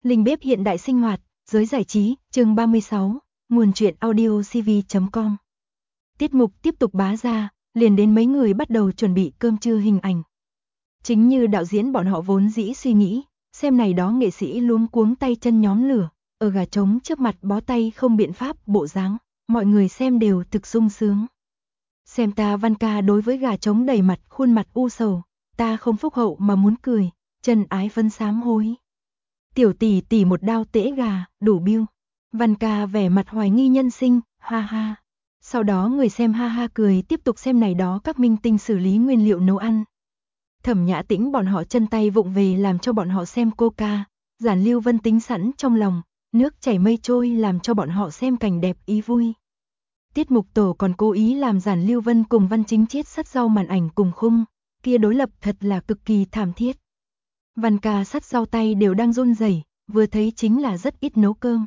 Linh bếp hiện đại sinh hoạt, giới giải trí, chương 36, nguồn truyện audio cv.com. Tiết mục tiếp tục bá ra, liền đến mấy người bắt đầu chuẩn bị cơm trưa hình ảnh. Chính như đạo diễn bọn họ vốn dĩ suy nghĩ, xem này đó nghệ sĩ luống cuống tay chân nhóm lửa, ở gà trống trước mặt bó tay không biện pháp bộ dáng, mọi người xem đều thực sung sướng. Xem ta Văn ca đối với gà trống đầy mặt khuôn mặt u sầu, ta không phúc hậu mà muốn cười, chân ái phân sám hối. Tiểu tỷ tỷ một đao tễ gà, đủ biêu. Văn ca vẻ mặt hoài nghi nhân sinh, ha ha. Sau đó người xem ha ha cười tiếp tục xem này đó các minh tinh xử lý nguyên liệu nấu ăn. Thẩm Nhã Tĩnh bọn họ chân tay vụng về làm cho bọn họ xem coca, Giản Lưu Vân tính sẵn trong lòng, nước chảy mây trôi làm cho bọn họ xem cảnh đẹp ý vui. Tiết mục tổ còn cố ý làm Giản Lưu Vân cùng Văn Chính Chiết sắt rau màn ảnh cùng khung, kia đối lập thật là cực kỳ thảm thiết. Văn ca sắt rau tay đều đang run rẩy, vừa thấy chính là rất ít nấu cơm.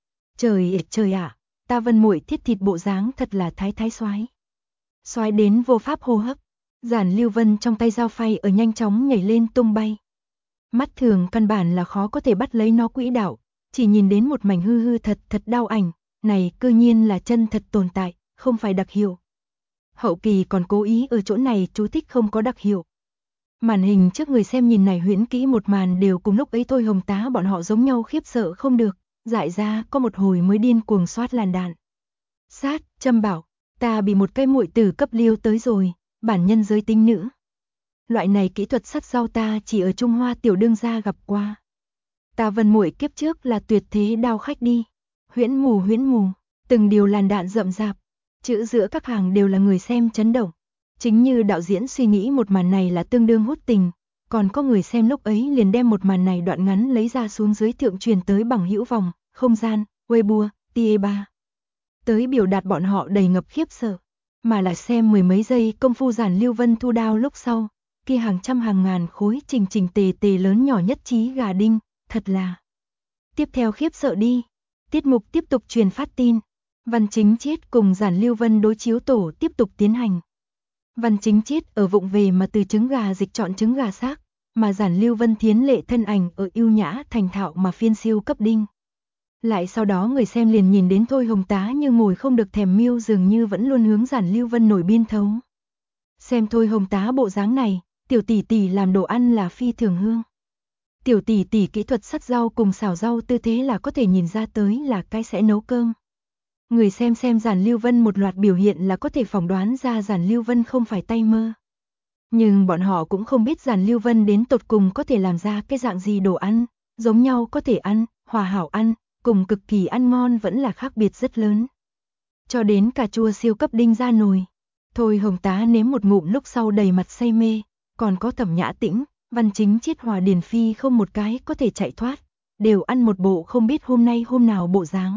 Trời ạ, ta Vân muội thiết thịt bộ dáng thật là thái soái. Soái đến vô pháp hô hấp. Giản Lưu Vân trong tay dao phay ở nhanh chóng nhảy lên tung bay. Mắt thường căn bản là khó có thể bắt lấy nó quỹ đạo, chỉ nhìn đến một mảnh hư thật đau ảnh, này cư nhiên là chân thật tồn tại, không phải đặc hiệu. Hậu kỳ còn cố ý ở chỗ này chú thích không có đặc hiệu. Màn hình trước người xem nhìn này huyễn kỹ một màn đều cùng lúc ấy Thôi Hồng Tá bọn họ giống nhau khiếp sợ không được, dại ra có một hồi mới điên cuồng soát làn đạn. Sát, châm bảo, ta bị một cây muội tử cấp liêu tới rồi, bản nhân giới tính nữ. Loại này kỹ thuật sắt rau ta chỉ ở Trung Hoa tiểu đương gia gặp qua. Ta Vân muội kiếp trước là tuyệt thế đao khách đi. Huyễn mù, từng điều làn đạn rậm rạp, chữ giữa các hàng đều là người xem chấn động. Chính như đạo diễn suy nghĩ một màn này là tương đương hút tình, còn có người xem lúc ấy liền đem một màn này đoạn ngắn lấy ra xuống dưới thượng truyền tới bằng hữu vòng, không gian, Weibo, Tie3. Tới biểu đạt bọn họ đầy ngập khiếp sợ, mà là xem mười mấy giây công phu Giản Lưu Vân thu đao lúc sau, kia hàng trăm hàng ngàn khối chỉnh tề lớn nhỏ nhất trí gà đinh, thật là. Tiếp theo khiếp sợ đi, tiết mục tiếp tục truyền phát tin, Văn Chính Chiết cùng Giản Lưu Vân đối chiếu tổ tiếp tục tiến hành. Văn Chính Chiết ở vụng về mà từ trứng gà dịch chọn trứng gà xác, mà Giản Lưu Vân thiến lệ thân ảnh ở ưu nhã thành thạo mà phiên siêu cấp đinh. Lại sau đó người xem liền nhìn đến Thôi Hồng Tá như ngồi không được thèm miêu dường như vẫn luôn hướng Giản Lưu Vân nổi biên thấu. Xem Thôi Hồng Tá bộ dáng này, tiểu tỷ tỷ làm đồ ăn là phi thường hương. Tiểu tỷ tỷ kỹ thuật sắt rau cùng xào rau tư thế là có thể nhìn ra tới là cái sẽ nấu cơm. Người xem Giản Lưu Vân một loạt biểu hiện là có thể phỏng đoán ra Giản Lưu Vân không phải tay mơ. Nhưng bọn họ cũng không biết Giản Lưu Vân đến tột cùng có thể làm ra cái dạng gì đồ ăn, giống nhau có thể ăn, hòa hảo ăn, cùng cực kỳ ăn ngon vẫn là khác biệt rất lớn. Cho đến cà chua siêu cấp đinh ra nồi. Thôi Hồng Tá nếm một ngụm lúc sau đầy mặt say mê, còn có Thẩm Nhã Tĩnh, Văn Chính Chiết Hòa Điền Phi không một cái có thể chạy thoát, đều ăn một bộ không biết hôm nay hôm nào bộ dáng.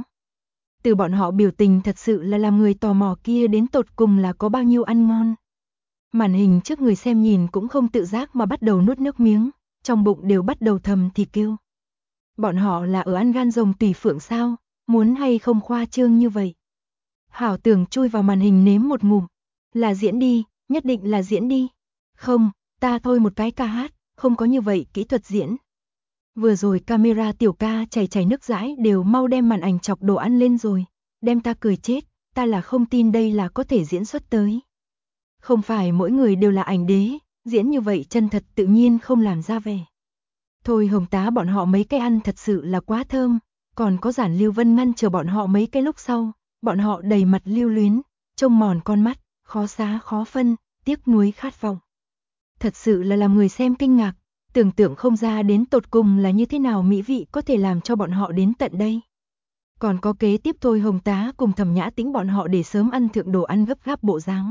Từ bọn họ biểu tình thật sự là làm người tò mò kia đến tột cùng là có bao nhiêu ăn ngon. Màn hình trước người xem nhìn cũng không tự giác mà bắt đầu nuốt nước miếng, trong bụng đều bắt đầu thầm thì kêu. Bọn họ là ở ăn gan rồng tùy phượng sao, muốn hay không khoa trương như vậy. Hảo tưởng chui vào màn hình nếm một ngụm, là diễn đi, nhất định là diễn đi. Không, ta thôi một cái ca hát, không có như vậy kỹ thuật diễn. Vừa rồi camera tiểu ca chảy nước dãi đều mau đem màn ảnh chọc đồ ăn lên rồi, đem ta cười chết, ta là không tin đây là có thể diễn xuất tới. Không phải mỗi người đều là ảnh đế, diễn như vậy chân thật tự nhiên không làm ra vẻ. Thôi Hồng Tá bọn họ mấy cái ăn thật sự là quá thơm, còn có Giản Lưu Vân ngăn chờ bọn họ mấy cái lúc sau, bọn họ đầy mặt lưu luyến, trông mòn con mắt, khó xá khó phân, tiếc nuối khát vọng. Thật sự là làm người xem kinh ngạc, tưởng tượng không ra đến tột cùng là như thế nào mỹ vị có thể làm cho bọn họ đến tận đây. Còn có kế tiếp Thôi Hồng Tá cùng Thẩm Nhã Tĩnh bọn họ để sớm ăn thượng đồ ăn gấp gáp bộ dáng.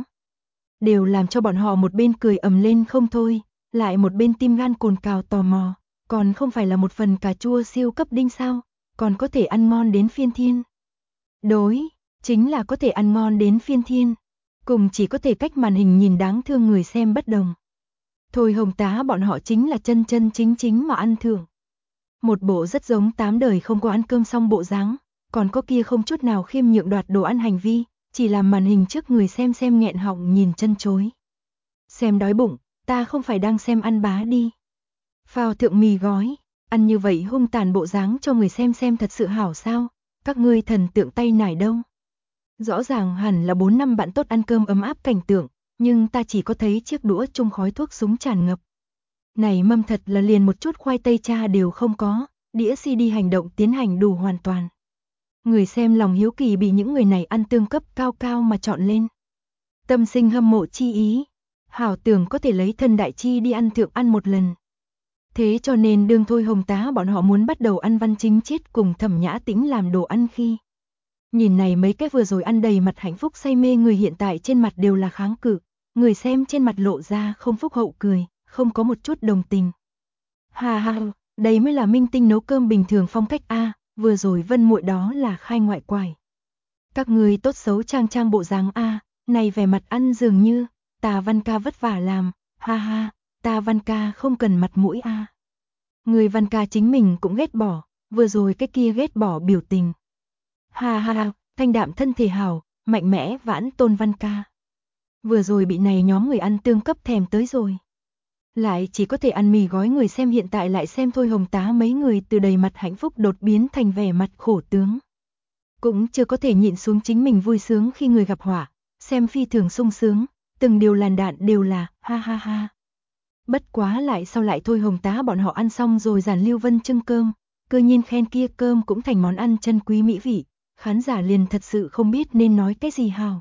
Đều làm cho bọn họ một bên cười ầm lên không thôi, lại một bên tim gan cồn cào tò mò, còn không phải là một phần cà chua siêu cấp đinh sao, còn có thể ăn ngon đến phiên thiên. Đối, chính là có thể ăn ngon đến phiên thiên, cùng chỉ có thể cách màn hình nhìn đáng thương người xem bất đồng. Thôi Hồng Tá bọn họ chính là chân chính mà ăn thưởng. Một bộ rất giống 8 đời không có ăn cơm xong bộ dáng, còn có kia không chút nào khiêm nhượng đoạt đồ ăn hành vi, chỉ làm màn hình trước người xem nghẹn họng nhìn chân chối. Xem đói bụng, ta không phải đang xem ăn bá đi. Phao thượng mì gói, Ăn như vậy hung tàn bộ dáng cho người xem thật sự hảo sao, các ngươi thần tượng tay nải đâu. Rõ ràng hẳn là 4 năm bạn tốt ăn cơm ấm áp cảnh tượng, nhưng ta chỉ có thấy chiếc đũa chung khói thuốc súng tràn ngập. Này mâm thật là liền một chút khoai tây cha đều không có, đĩa CD hành động tiến hành đủ hoàn toàn. Người xem lòng hiếu kỳ bị những người này ăn tương cấp cao cao mà chọn lên. Tâm sinh hâm mộ chi ý, hảo tưởng có thể lấy thân đại chi đi ăn thượng ăn một lần. Thế cho nên đương Thôi Hồng Tá bọn họ muốn bắt đầu ăn Văn Chính Chiết cùng Thẩm Nhã Tĩnh làm đồ ăn khi. Nhìn này mấy cái vừa rồi ăn đầy mặt hạnh phúc say mê người hiện tại trên mặt đều là kháng cự, người xem trên mặt lộ ra không phúc hậu cười, không có một chút đồng tình. Ha ha, đây mới là minh tinh nấu cơm bình thường phong cách a, vừa rồi Vân muội đó là khai ngoại quải. Các người tốt xấu trang trang bộ dáng a, này vẻ mặt ăn dường như, ta Văn ca vất vả làm, ha ha, ta Văn ca không cần mặt mũi a. Người Văn ca chính mình cũng ghét bỏ, vừa rồi cái kia ghét bỏ biểu tình. Ha ha ha, thanh đạm thân thể hảo, mạnh mẽ vãn tôn Văn ca. Vừa rồi bị này nhóm người ăn tương cấp thèm tới rồi. Lại chỉ có thể ăn mì gói người xem hiện tại lại xem Thôi Hồng Tá mấy người từ đầy mặt hạnh phúc đột biến thành vẻ mặt khổ tướng. Cũng chưa có thể nhịn xuống chính mình vui sướng khi người gặp họa, xem phi thường sung sướng, từng điều làn đạn đều là ha ha ha. Bất quá lại sau lại Thôi Hồng Tá bọn họ ăn xong rồi Giản Lưu Vân trưng cơm, cơ nhiên khen kia cơm cũng thành món ăn chân quý mỹ vị, khán giả liền thật sự không biết nên nói cái gì hào.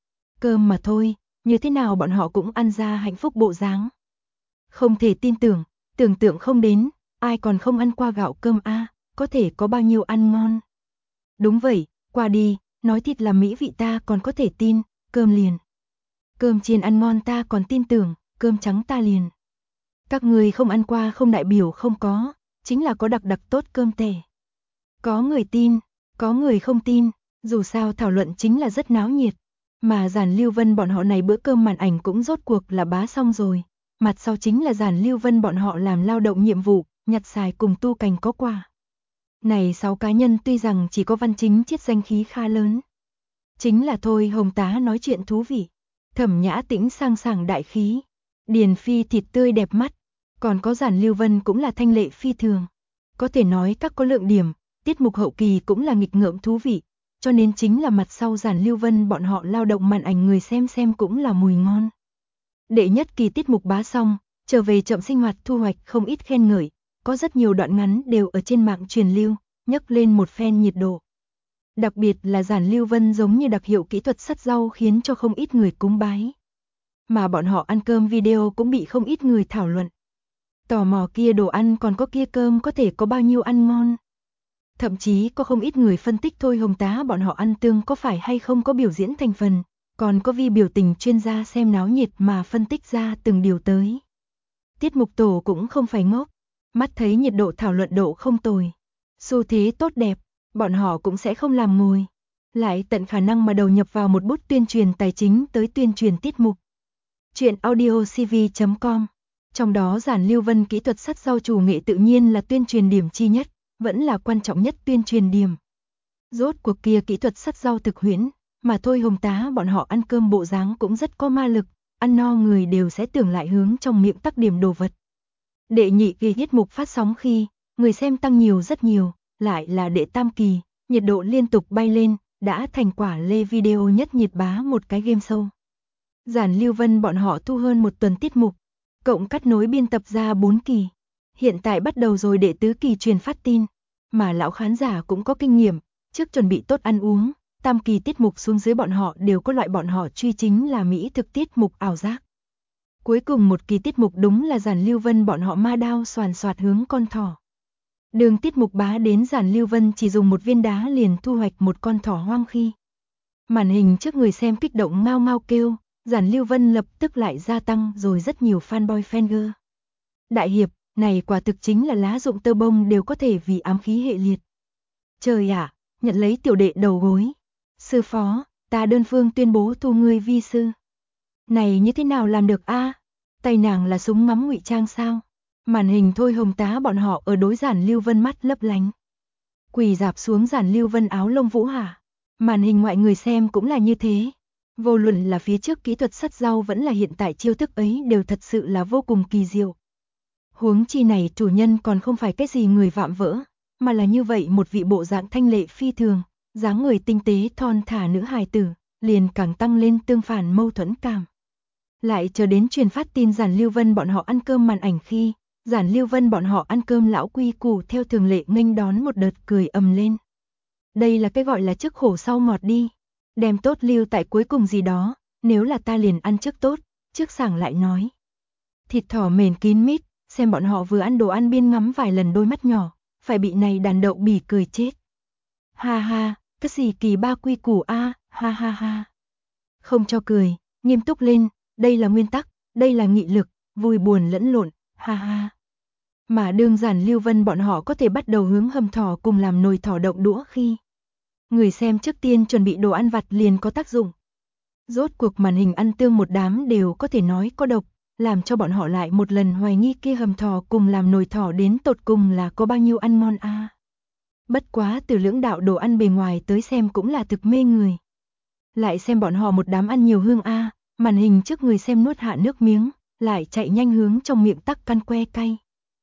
Cơm mà thôi, như thế nào bọn họ cũng ăn ra hạnh phúc bộ dáng. Không thể tin tưởng, tưởng tượng không đến, ai còn không ăn qua gạo cơm a, có thể có bao nhiêu ăn ngon. Đúng vậy, qua đi, nói thịt là mỹ vị ta còn có thể tin, cơm liền. Cơm chiên ăn ngon ta còn tin tưởng, cơm trắng ta liền. Các người không ăn qua không đại biểu không có, chính là có đặc đặc tốt cơm tẻ. Có người tin, có người không tin, dù sao thảo luận chính là rất náo nhiệt. Mà Giản Lưu Vân bọn họ này bữa cơm màn ảnh cũng rốt cuộc là bá xong rồi. Mặt sau chính là Giản Lưu Vân bọn họ làm lao động nhiệm vụ, nhặt xài cùng tu cành có quà. Này 6 cá nhân tuy rằng chỉ có Văn Chính Chiết danh khí khá lớn. Chính là Thôi Hồng Tá nói chuyện thú vị. Thẩm Nhã Tĩnh sang sảng đại khí. Điền Phi thịt tươi đẹp mắt. Còn có Giản Lưu Vân cũng là thanh lệ phi thường. Có thể nói các có lượng điểm, tiết mục hậu kỳ cũng là nghịch ngợm thú vị. Cho nên chính là mặt sau Giản Lưu Vân bọn họ lao động màn ảnh người xem cũng là mùi ngon. Đệ nhất kỳ tiết mục bá xong, trở về chậm sinh hoạt thu hoạch không ít khen ngợi, có rất nhiều đoạn ngắn đều ở trên mạng truyền lưu, nhấc lên một phen nhiệt độ. Đặc biệt là Giản Lưu Vân giống như đặc hiệu kỹ thuật sắt rau khiến cho không ít người cúng bái. Mà bọn họ ăn cơm video cũng bị không ít người thảo luận. Tò mò kia đồ ăn còn có kia cơm có thể có bao nhiêu ăn ngon. Thậm chí có không ít người phân tích Thôi Hồng Tá bọn họ ăn tương có phải hay không có biểu diễn thành phần, còn có vi biểu tình chuyên gia xem náo nhiệt mà phân tích ra từng điều tới. Tiết mục tổ cũng không phải ngốc, mắt thấy nhiệt độ thảo luận độ không tồi, xu thế tốt đẹp, bọn họ cũng sẽ không làm ngồi, lại tận khả năng mà đầu nhập vào một bút tuyên truyền tài chính tới tuyên truyền tiết mục. Chuyện audiocv.com. Trong đó Giản Lưu Vân kỹ thuật sắt rau chủ nghệ tự nhiên là tuyên truyền điểm chi nhất, vẫn là quan trọng nhất tuyên truyền điểm. Rốt cuộc kia kỹ thuật sắt rau thực huyễn, mà Thôi Hồng Tá bọn họ ăn cơm bộ dáng cũng rất có ma lực, ăn no người đều sẽ tưởng lại hướng trong miệng tắc điểm đồ vật. Đệ nhị kỳ tiết mục phát sóng khi, người xem tăng nhiều rất nhiều, lại là đệ tam kỳ, nhiệt độ liên tục bay lên, đã thành quả lê video nhất nhiệt bá một cái game show. Giản Lưu Vân bọn họ thu hơn một tuần tiết mục, cộng cắt nối biên tập ra 4 kỳ. Hiện tại bắt đầu rồi đệ tứ kỳ truyền phát tin, mà lão khán giả cũng có kinh nghiệm, trước chuẩn bị tốt ăn uống, tam kỳ tiết mục xuống dưới bọn họ đều có loại bọn họ truy chính là mỹ thực tiết mục ảo giác. Cuối cùng một kỳ tiết mục đúng là Giản Lưu Vân bọn họ ma đao xoàn xoạt hướng con thỏ. Đường tiết mục bá đến Giản Lưu Vân chỉ dùng một viên đá liền thu hoạch một con thỏ hoang khi. Màn hình trước người xem kích động ngao ngao kêu, Giản Lưu Vân lập tức lại gia tăng rồi rất nhiều fanboy fangirl. Đại hiệp, này quả thực chính là lá dụng tơ bông đều có thể vì ám khí hệ liệt. Trời ạ, nhận lấy tiểu đệ đầu gối. Sư phó, ta đơn phương tuyên bố thu ngươi vi sư. Này như thế nào làm được a? Tay nàng là súng ngắm ngụy trang sao? Màn hình Thôi Hồng Tá bọn họ ở đối Giản Lưu Vân mắt lấp lánh. Quỳ dạp xuống Giản Lưu Vân áo lông vũ hả? Màn hình ngoại người xem cũng là như thế. Vô luận là phía trước kỹ thuật sắt rau vẫn là hiện tại chiêu thức ấy đều thật sự là vô cùng kỳ diệu. Huống chi này chủ nhân còn không phải cái gì người vạm vỡ, mà là như vậy một vị bộ dạng thanh lệ phi thường, dáng người tinh tế thon thả nữ hài tử, liền càng tăng lên tương phản mâu thuẫn cảm. Lại chờ đến truyền phát tin Giản Lưu Vân bọn họ ăn cơm màn ảnh khi, Giản Lưu Vân bọn họ ăn cơm lão quy củ theo thường lệ nghênh đón một đợt cười ầm lên. Đây là cái gọi là trước khổ sau ngọt đi, đem tốt lưu tại cuối cùng gì đó, nếu là ta liền ăn trước tốt, trước sảng lại nói. Thịt thỏ mềm kín mít, xem bọn họ vừa ăn đồ ăn biên ngắm vài lần đôi mắt nhỏ, phải bị này đàn đậu bỉ cười chết. Ha ha, cái gì kỳ ba quy củ a, ha ha ha. Không cho cười, nghiêm túc lên, đây là nguyên tắc, đây là nghị lực, vui buồn lẫn lộn, ha ha. Mà đương Giản Lưu Vân bọn họ có thể bắt đầu hướng hầm thỏ cùng làm nồi thỏ động đũa khi người xem trước tiên chuẩn bị đồ ăn vặt liền có tác dụng. Rốt cuộc màn hình ăn tương một đám đều có thể nói có độc, làm cho bọn họ lại một lần hoài nghi kia hầm thỏ cùng làm nồi thỏ đến tột cùng là có bao nhiêu ăn ngon a. Bất quá từ lưỡng đạo đồ ăn bề ngoài tới xem cũng là thực mê người. Lại xem bọn họ một đám ăn nhiều hương a, màn hình trước người xem nuốt hạ nước miếng, lại chạy nhanh hướng trong miệng tắc căn que cay.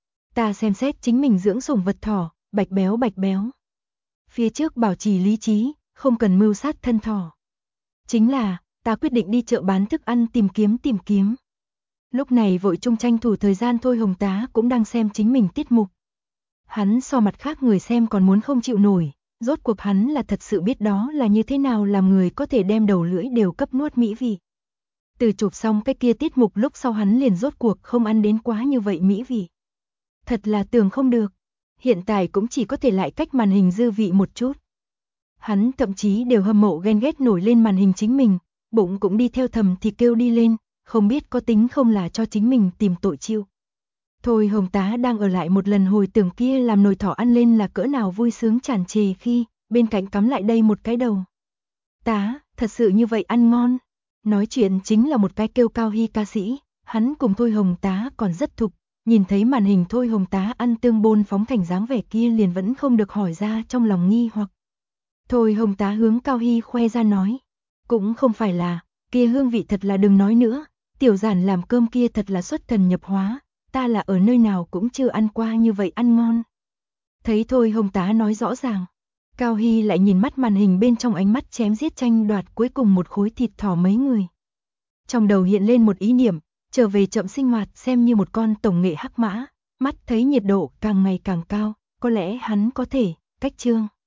Ta xem xét chính mình dưỡng sủng vật thỏ, bạch béo bạch béo. Phía trước bảo trì lý trí, không cần mưu sát thân thỏ. Chính là, ta quyết định đi chợ bán thức ăn tìm kiếm. Lúc này vội chung tranh thủ thời gian Thôi Hồng Tá cũng đang xem chính mình tiết mục. Hắn so mặt khác người xem còn muốn không chịu nổi, rốt cuộc hắn là thật sự biết đó là như thế nào làm người có thể đem đầu lưỡi đều cấp nuốt mỹ vị. Từ chụp xong cái kia tiết mục lúc sau hắn liền rốt cuộc không ăn đến quá như vậy mỹ vị. Thật là tưởng không được, hiện tại cũng chỉ có thể lại cách màn hình dư vị một chút. Hắn thậm chí đều hâm mộ ghen ghét nổi lên màn hình chính mình, bụng cũng đi theo thầm thì kêu đi lên, không biết có tính không là cho chính mình tìm tội chịu. Thôi Hồng Tá đang ở lại một lần hồi tưởng kia làm nồi thỏ ăn lên là cỡ nào vui sướng tràn trề khi bên cạnh cắm lại đây một cái đầu. Tá, thật sự như vậy ăn ngon. Nói chuyện chính là một cái kêu Cao Hy ca sĩ, hắn cùng Thôi Hồng Tá còn rất thục, nhìn thấy màn hình Thôi Hồng Tá ăn tương bôn phóng thành dáng vẻ kia liền vẫn không được hỏi ra trong lòng nghi hoặc. Thôi Hồng Tá hướng Cao Hy khoe ra nói, cũng không phải là, kia hương vị thật là đừng nói nữa, tiểu Giản làm cơm kia thật là xuất thần nhập hóa, ta là ở nơi nào cũng chưa ăn qua như vậy ăn ngon. Thấy Thôi Hồng Tá nói rõ ràng, Cao Hy lại nhìn mắt màn hình bên trong ánh mắt chém giết tranh đoạt cuối cùng một khối thịt thỏ mấy người. Trong đầu hiện lên một ý niệm, trở về chậm sinh hoạt xem như một con tổng nghệ hắc mã, mắt thấy nhiệt độ càng ngày càng cao, có lẽ hắn có thể, cách chương.